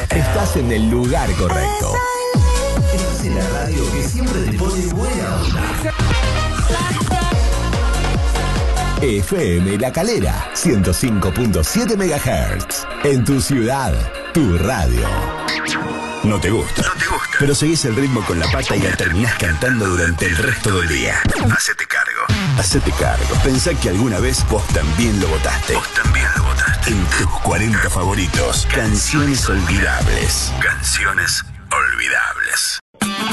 Estás en el lugar correcto. Estás en la radio que siempre te pone buena onda. FM La Calera, 105.7 MHz. En tu ciudad, tu radio. No te gusta, pero seguís el ritmo con la pata y la terminás cantando durante el resto del día. Hacete cargo. Hacete cargo. Pensá que alguna vez vos también lo votaste. En tus 40 favoritos. Canciones olvidables. Canciones olvidables.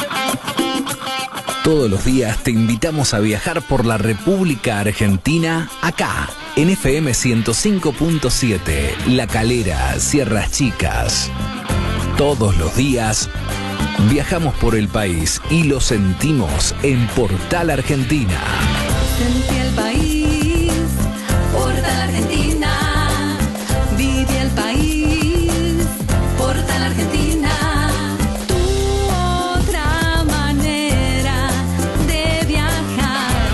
Todos los días te invitamos a viajar por la República Argentina, acá, en FM 105.7, La Calera, Sierras Chicas. Todos los días viajamos por el país y lo sentimos en Portal Argentina. Sentí el país, Portal Argentina. Viví el país, Portal Argentina. Tu otra manera de viajar,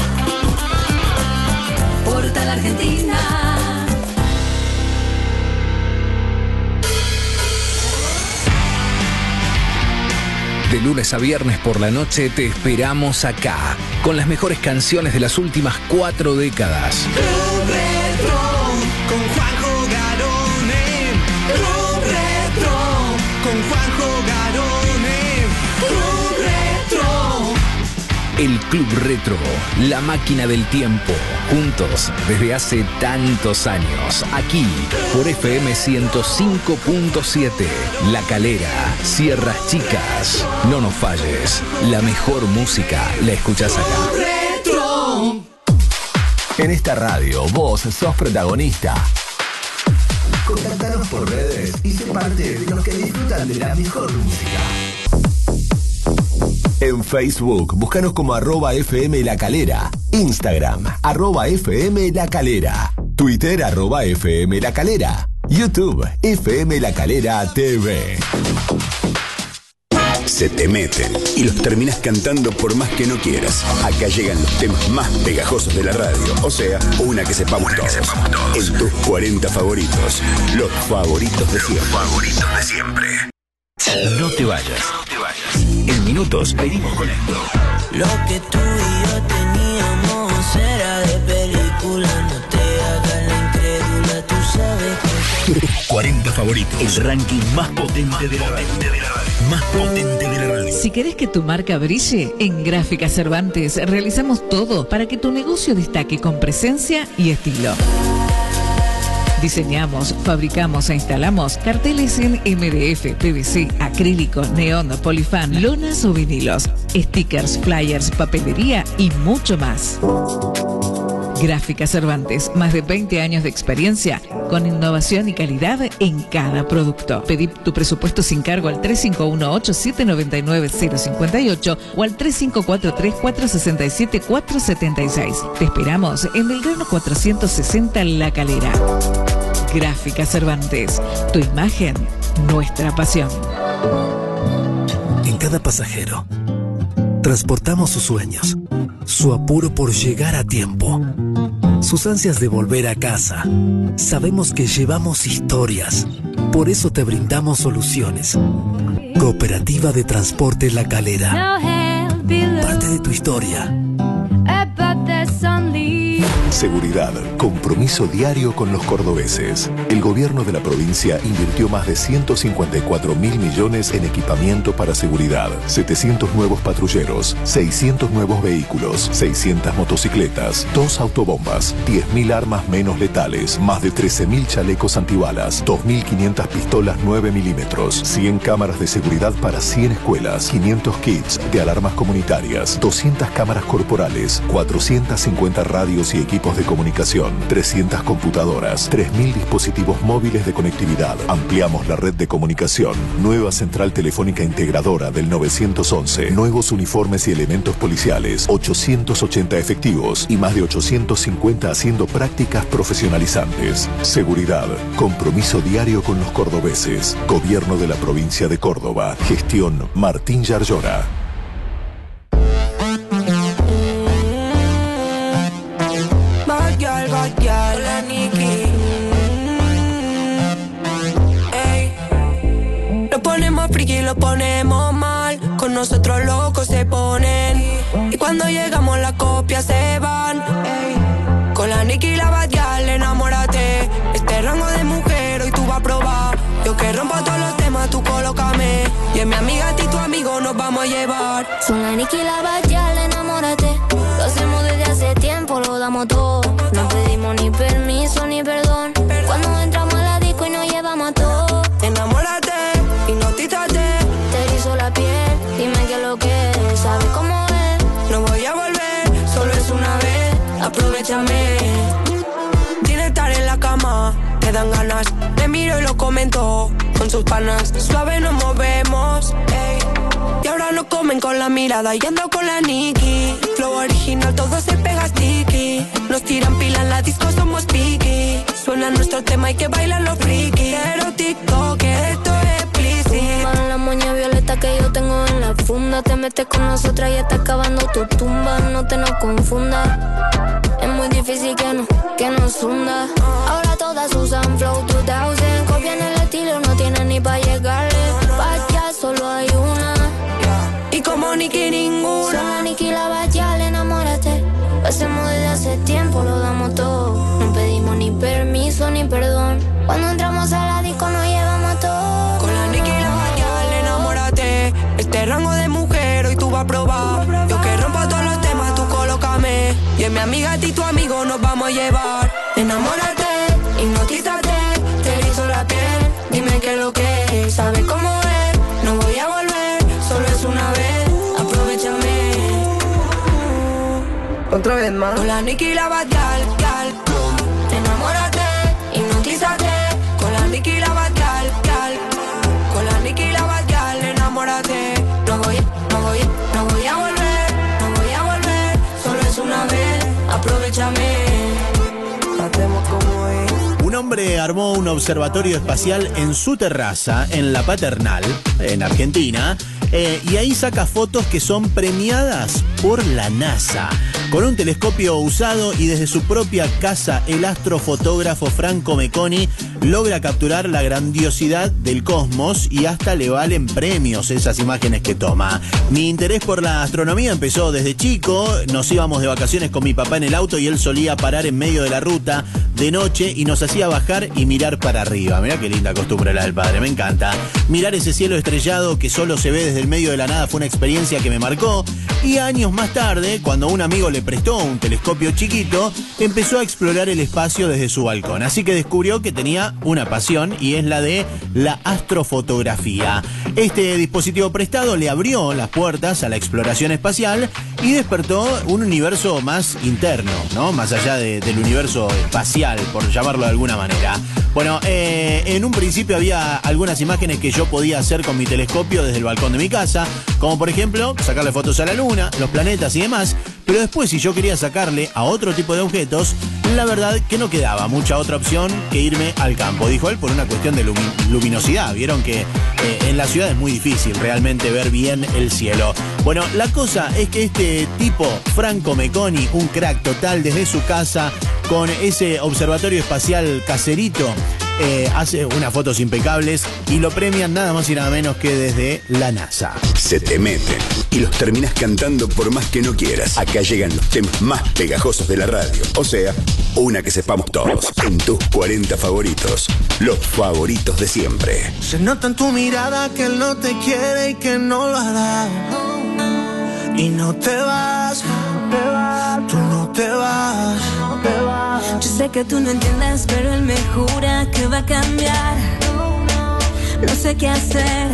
Portal Argentina. De lunes a viernes por la noche te esperamos acá, con las mejores canciones de las últimas 4 décadas. Club Retro con Juanjo Garone. Club Retro con Juanjo Garone. Club Retro. El Club Retro, la máquina del tiempo, juntos desde hace tantos años, aquí por FM 105.7, La Calera, Sierras Chicas. No nos falles, la mejor música la escuchás acá. Retro. En esta radio, vos sos protagonista. Contáctanos por redes y sé parte de los que disfrutan de la mejor música. En Facebook, búscanos como @FM La Calera, Instagram, @FM La Calera, Twitter, @FM La Calera, YouTube, FM La Calera TV. Se te meten y los terminas cantando por más que no quieras. Acá llegan los temas más pegajosos de la radio, o sea, una que sepamos todos. En tus 40 favoritos, los favoritos de siempre. No te vayas. En minutos venimos con esto. Lo que tú y yo teníamos era de película. No te hagas la incrédula, tú sabes que... Tus 40 favoritos. El ranking más potente de la radio. Más potente de la radio. Si querés que tu marca brille, en Gráfica Cervantes realizamos todo para que tu negocio destaque con presencia y estilo. Diseñamos, fabricamos e instalamos carteles en MDF, PVC, acrílico, neón, polifán, lonas o vinilos, stickers, flyers, papelería y mucho más. Gráfica Cervantes, más de 20 años de experiencia con innovación y calidad en cada producto. Pedí tu presupuesto sin cargo al 3518-799-058 o al 3543-467-476. Te esperamos en Belgrano 460 La Calera. Gráfica Cervantes, tu imagen, nuestra pasión. En cada pasajero transportamos sus sueños, su apuro por llegar a tiempo, sus ansias de volver a casa. Sabemos que llevamos historias, por eso te brindamos soluciones. Cooperativa de Transporte La Calera. Parte de tu historia. Seguridad, compromiso diario con los cordobeses. El gobierno de la provincia invirtió más de 154.000 millones en equipamiento para seguridad. 700 nuevos patrulleros, 600 nuevos vehículos, 600 motocicletas, 2 autobombas, 10.000 armas menos letales, más de 13.000 chalecos antibalas, 2.500 pistolas 9 milímetros, 100 cámaras de seguridad para 100 escuelas, 500 kits de alarmas comunitarias, 200 cámaras corporales, 450 radios y equipos de comunicación, 300 computadoras, 3.000 dispositivos móviles de conectividad. Ampliamos la red de comunicación. Nueva central telefónica integradora del 911. Nuevos uniformes y elementos policiales. 880 efectivos y más de 850 haciendo prácticas profesionalizantes. Seguridad. Compromiso diario con los cordobeses. Gobierno de la provincia de Córdoba. Gestión Martín Yarlora. Hola, Nikki. Ey, friki lo ponemos mal. Con nosotros locos se ponen. Y cuando llegamos las copias se van. Ey. Con la Nicki y la Badial, enamórate. Este rango de mujer hoy tú vas a probar. Yo que rompo todos los temas, tú colócame. Y es mi amiga, a ti tu amigo nos vamos a llevar. Son la Nicki y la Badial, enamórate. Lo hacemos desde hace tiempo, lo damos todo. No pedimos ni permiso ni perdón. Cuando entramos a la disco y nos llevamos a todo. Enamórate, hipnotízate. Te erizo la piel, dime qué es lo que es. ¿Sabes cómo es? No voy a volver, solo es una vez. Aprovechame. Tiene estar en la cama, te dan ganas. Le miro y lo comento con sus panas. Suave nos movemos, ey. Y ahora nos comen con la mirada y ando con la Nicki. Flow original, todo se pega sticky. Nos tiran pila en la disco, somos piqui. Suena nuestro tema y que bailan los frikis. Pero TikTok, que esto es explícito. La moña violeta que yo tengo en la funda. Te metes con nosotras y está acabando tu tumba. No te nos confundas. Es muy difícil que nos hunda. Ahora todas usan Flow 2000. Copian el estilo, no tienen ni pa' llegarle. Pa' allá solo hay una. Y como Nicki ninguna. Son la Nicki y la Badial, enamórate. Lo hacemos desde hace tiempo, lo damos todo. No pedimos ni permiso ni perdón. Cuando entramos a la disco nos llevamos a todo. Con la Nicki y la Badial, enamórate. Este rango de mujer hoy tú vas a probar. Yo que rompo todos los temas, tú colócame. Y es mi amiga, a ti tu amigo nos vamos a llevar. Enamórate, hipnotízate. Te erizo la piel, dime qué es lo que es. ¿Sabes cómo es? No voy a volver, solo es una vez. Aprovechame. Otra vez más. Con la Nicki y la Badial, gal. Enamórate, hipnotízate. Con la Nicki y la Badial, gal. Con la Nicki y la Badial, enamórate. No voy a volver, solo es una vez. Aprovechame. Hacemos como es. Un hombre armó un observatorio espacial en su terraza, en La Paternal, en Argentina, y ahí saca fotos que son premiadas por la NASA. Con un telescopio usado y desde su propia casa, el astrofotógrafo Franco Meconi logra capturar la grandiosidad del cosmos y hasta le valen premios esas imágenes que toma. Mi interés por la astronomía empezó desde chico. Nos íbamos de vacaciones con mi papá en el auto y él solía parar en medio de la ruta de noche y nos hacía bajar y mirar para arriba. Mirá qué linda costumbre la del padre, me encanta. Mirar ese cielo estrellado que solo se ve desde el medio de la nada fue una experiencia que me marcó. Y años más tarde, cuando un amigo le prestó un telescopio chiquito, empezó a explorar el espacio desde su balcón. Así que descubrió que tenía una pasión y es la de la astrofotografía. Este dispositivo prestado le abrió las puertas a la exploración espacial y despertó un universo más interno, ¿no? Más allá del universo espacial, por llamarlo de alguna manera. Bueno, en un principio había algunas imágenes que yo podía hacer con mi telescopio desde el balcón de mi casa, como por ejemplo sacarle fotos a la luna, los planetas y demás, pero después si yo quería sacarle a otro tipo de objetos, la verdad que no quedaba mucha otra opción que irme al campo, dijo él, por una cuestión de luminosidad. Vieron que en la ciudad es muy difícil realmente ver bien el cielo. Bueno, la cosa es que este tipo, Franco Meconi, un crack total desde su casa, con ese observatorio espacial caserito, hace unas fotos impecables y lo premian nada más y nada menos que desde la NASA. Se te meten y los terminas cantando por más que no quieras. Acá llegan los temas más pegajosos de la radio. O sea, una que sepamos todos. En tus 40 favoritos. Los favoritos de siempre. Se nota en tu mirada que él no te quiere y que no lo hará. Y no te vas, tú no te vas. Yo sé que tú no entiendes, pero él me jura que va a cambiar. No sé qué hacer,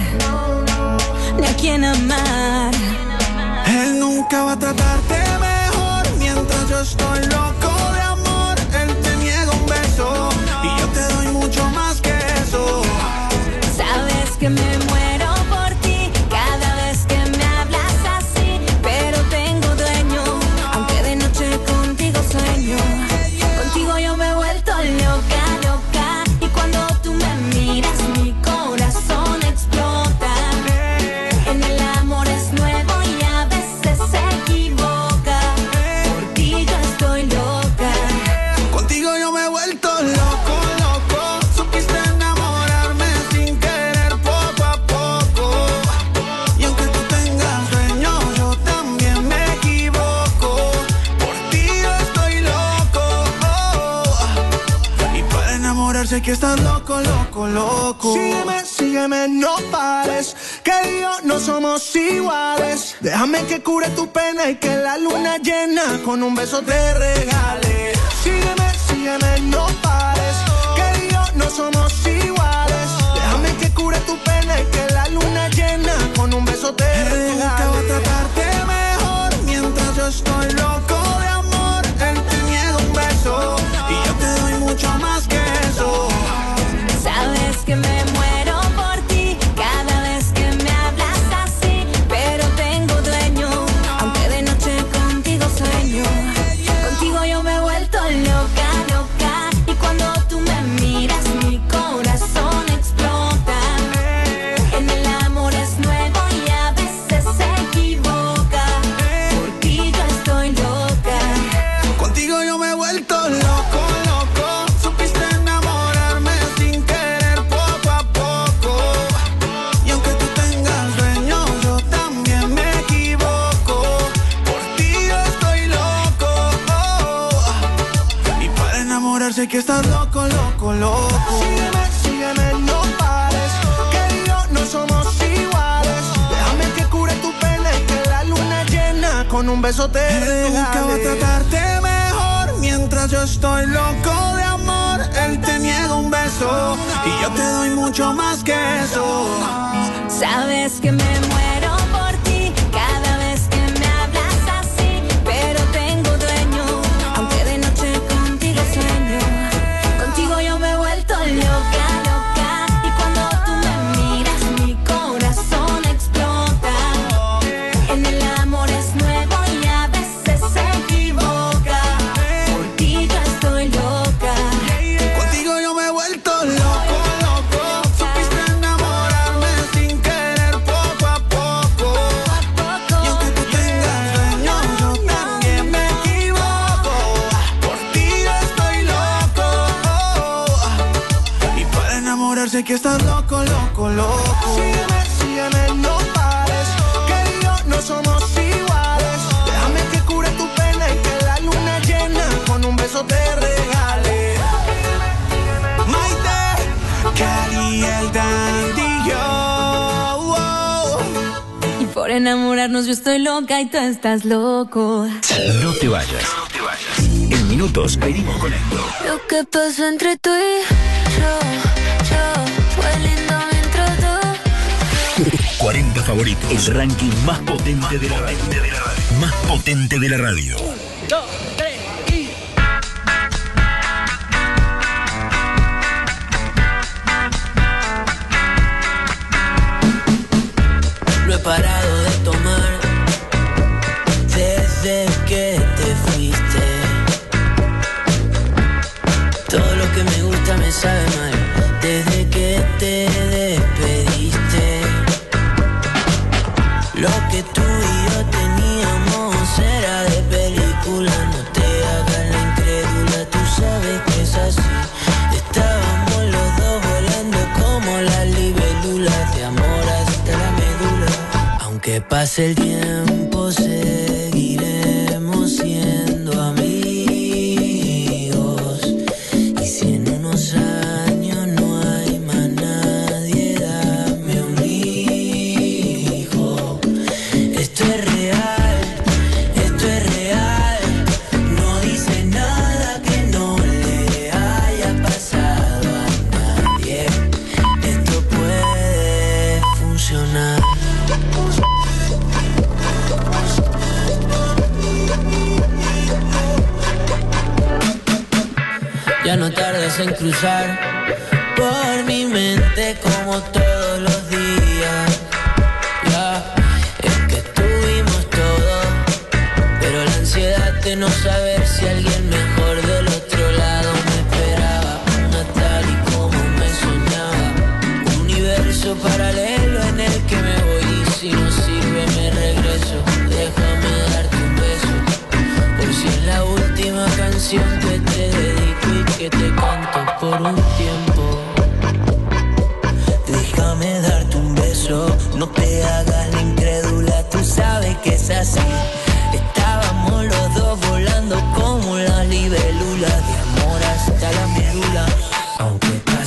ni a quién amar. Él nunca va a tratarte mejor. Mientras yo estoy loco de amor, él te niega un beso y yo te doy mucho más que eso. Sabes que me muero por ti cada vez que me hablas así, pero tengo dueño, aunque de noche contigo sueño. Contigo yo me he vuelto loca, loca, y cuando tú me miras mi corazón explota. En el amor es nuevo y a veces se equivoca. Por ti yo estoy loca. Contigo yo me he vuelto loco, loco. Supiste enamorarme sin querer poco a sé que estás loco, loco, loco. Sígueme, sígueme, no pares, que yo no somos iguales. Déjame que cure tu pena y que la luna llena con un beso te regale. Sígueme, sígueme, no pares, que yo no somos iguales. Déjame que cure tu pena y que la luna llena con un beso te regale. Nunca va a tratarte mejor mientras yo estoy loco de amor. Él te niega un beso y yo te doy mucho más que eso. Sabes que me muero por ti cada vez que me hablas así, pero tengo dueño, aunque de noche contigo sueño. Contigo yo me he vuelto loca, loca, y cuando tú me miras mi corazón explota. En el amor es nuevo y a veces se equivoca. Por ti yo estoy loca. Contigo yo me he vuelto loco, loco. Supiste enamorarme sin querer poco a poco. Y aunque tú tengas dueño, yo también me equivoco. Por ti yo estoy loco. Y para enamorarse que estás loco, loco, loco. Sígueme, sígueme, no pares, que yo no somos iguales. Déjame que cure tu pena y que la luna llena con un beso te regale. Nunca va a tratarte mejor mientras yo estoy loco de amor. Él te niega un beso y yo te doy mucho más que eso. Sabes que me muero por ti cada vez que me hablas así, pero tengo dueño, aunque de noche contigo sueño. Contigo yo me he vuelto loca, loca, y cuando tú me miras mi corazón explota. En el amor es nuevo y a veces se equivoca. Por ti yo estoy loca. Contigo yo me he vuelto loco, loco. Supiste enamorarme sin querer poco a poco. Y aunque tú tengas dueño, yo también me equivoco. Por ti yo estoy loco. Y para enamorarse que estás loco, loco, loco. Sígueme, sígueme, no pares, que yo no somos iguales. Déjame que cure tu pena y que la luna llena con un beso te regale. Maite, Cali, el Dandy, yo. Y por enamorarnos yo estoy loca y tú estás loco. No te vayas. En minutos venimos con esto. Lo que pasó entre tú y yo fue lindo mientras tú. 40 favoritos. El ranking más potente de la radio. Más potente de la radio. No he parado de tomar desde que te fuiste. Todo lo que me gusta me sabe mal desde que te despediste. Lo que tú y yo teníamos era de película. No te hagas la incrédula, tú sabes que es así. Estábamos los dos volando como las libélulas, de amor hasta la médula. Aunque pase el tiempo seguiremos siendo amigos. Y si en unos años no hay más nadie, dame un hijo. Esto es real, esto es real. No dice nada que no le haya pasado a nadie. Esto puede funcionar. Ya no tardes en cruzar por mi mente como todos los días. Ya, es que tuvimos todo, pero la ansiedad de no saber si alguien mejor del otro lado me esperaba. No tal y como me soñaba, un universo paralelo en el que me voy y si no sirve me regreso. Déjame darte un beso, por si es la última canción que te dedico y que te canto por un tiempo. Déjame darte un beso, no te hagas la incrédula, tú sabes que es así. Estábamos los dos volando como las libélulas, de amor hasta la médula. Aunque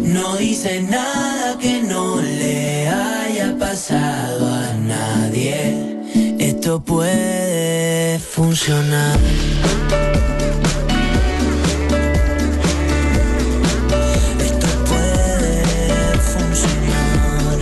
No dice nada que no le haya pasado a nadie. Esto puede funcionar. Esto puede funcionar.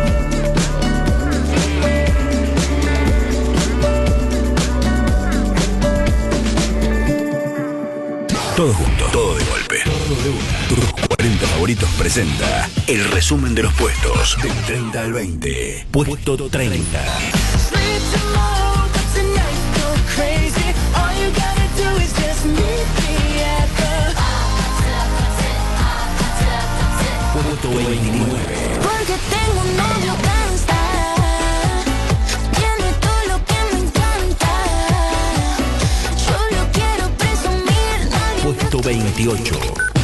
Todos juntos, todo de golpe. Todo de una. Tus 40 favoritos presenta el resumen de los puestos del 30 al 20. Puesto 30. Puesto 29. Porque tengo un novio gangsta, tiene todo lo que me encanta. Yo lo quiero presumir, nadie. Puesto 28.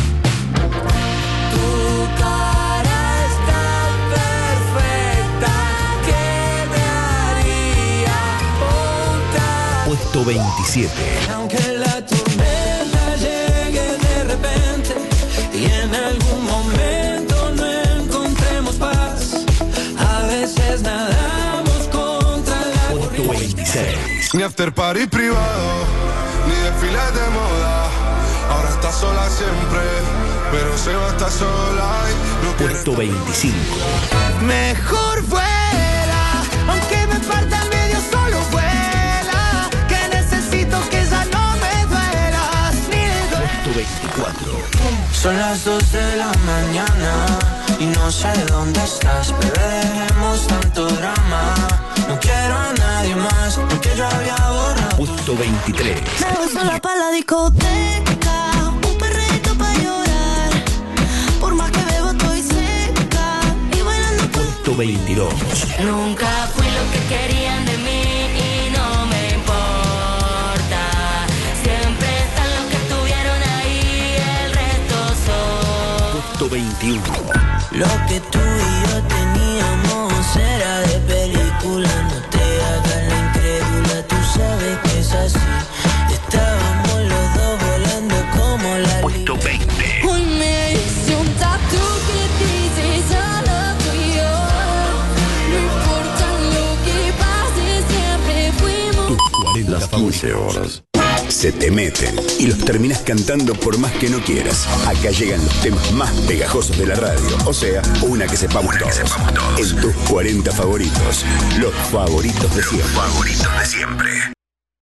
Tu cara es tan perfecta que me haría otra. Puesto 27. Aunque la tormenta llegue de repente y en algún momento no encontremos paz, a veces nadamos contra la Puesto 26. Ni after party privado, ni desfiles de moda. Ahora está sola siempre, pero se va a estar sola y no quiere. Puesto 25. Mejor vuela, aunque me parta al medio, solo vuela. Que necesito que ya no me duelas ni de Puesto 24. Son las 2 de la mañana y no sé dónde estás, pero dejemos tanto drama. No quiero a nadie más, porque yo había borrado. Puesto 23. Me voy sola pa' la discoteca, un perrito pa' llorar. Por más que bebo estoy seca y bailando por... Puesto 22. Nunca fui lo que querían de mí y no me importa. Siempre están los que estuvieron ahí, el resto son... Puesto 21. Lo que tú y yo teníamos era de película. No te hagas la incrédula, tú sabes que es así. Estábamos los dos volando como la Puesto 20. Hoy me hice un tatu que dice solo tú y yo. No importa lo que pase, siempre fuimos. Tus 40 favoritos. Se te meten y los terminas cantando por más que no quieras. Acá llegan los temas más pegajosos de la radio. O sea, una que sepamos todos. En tus 40 favoritos. Los favoritos de siempre.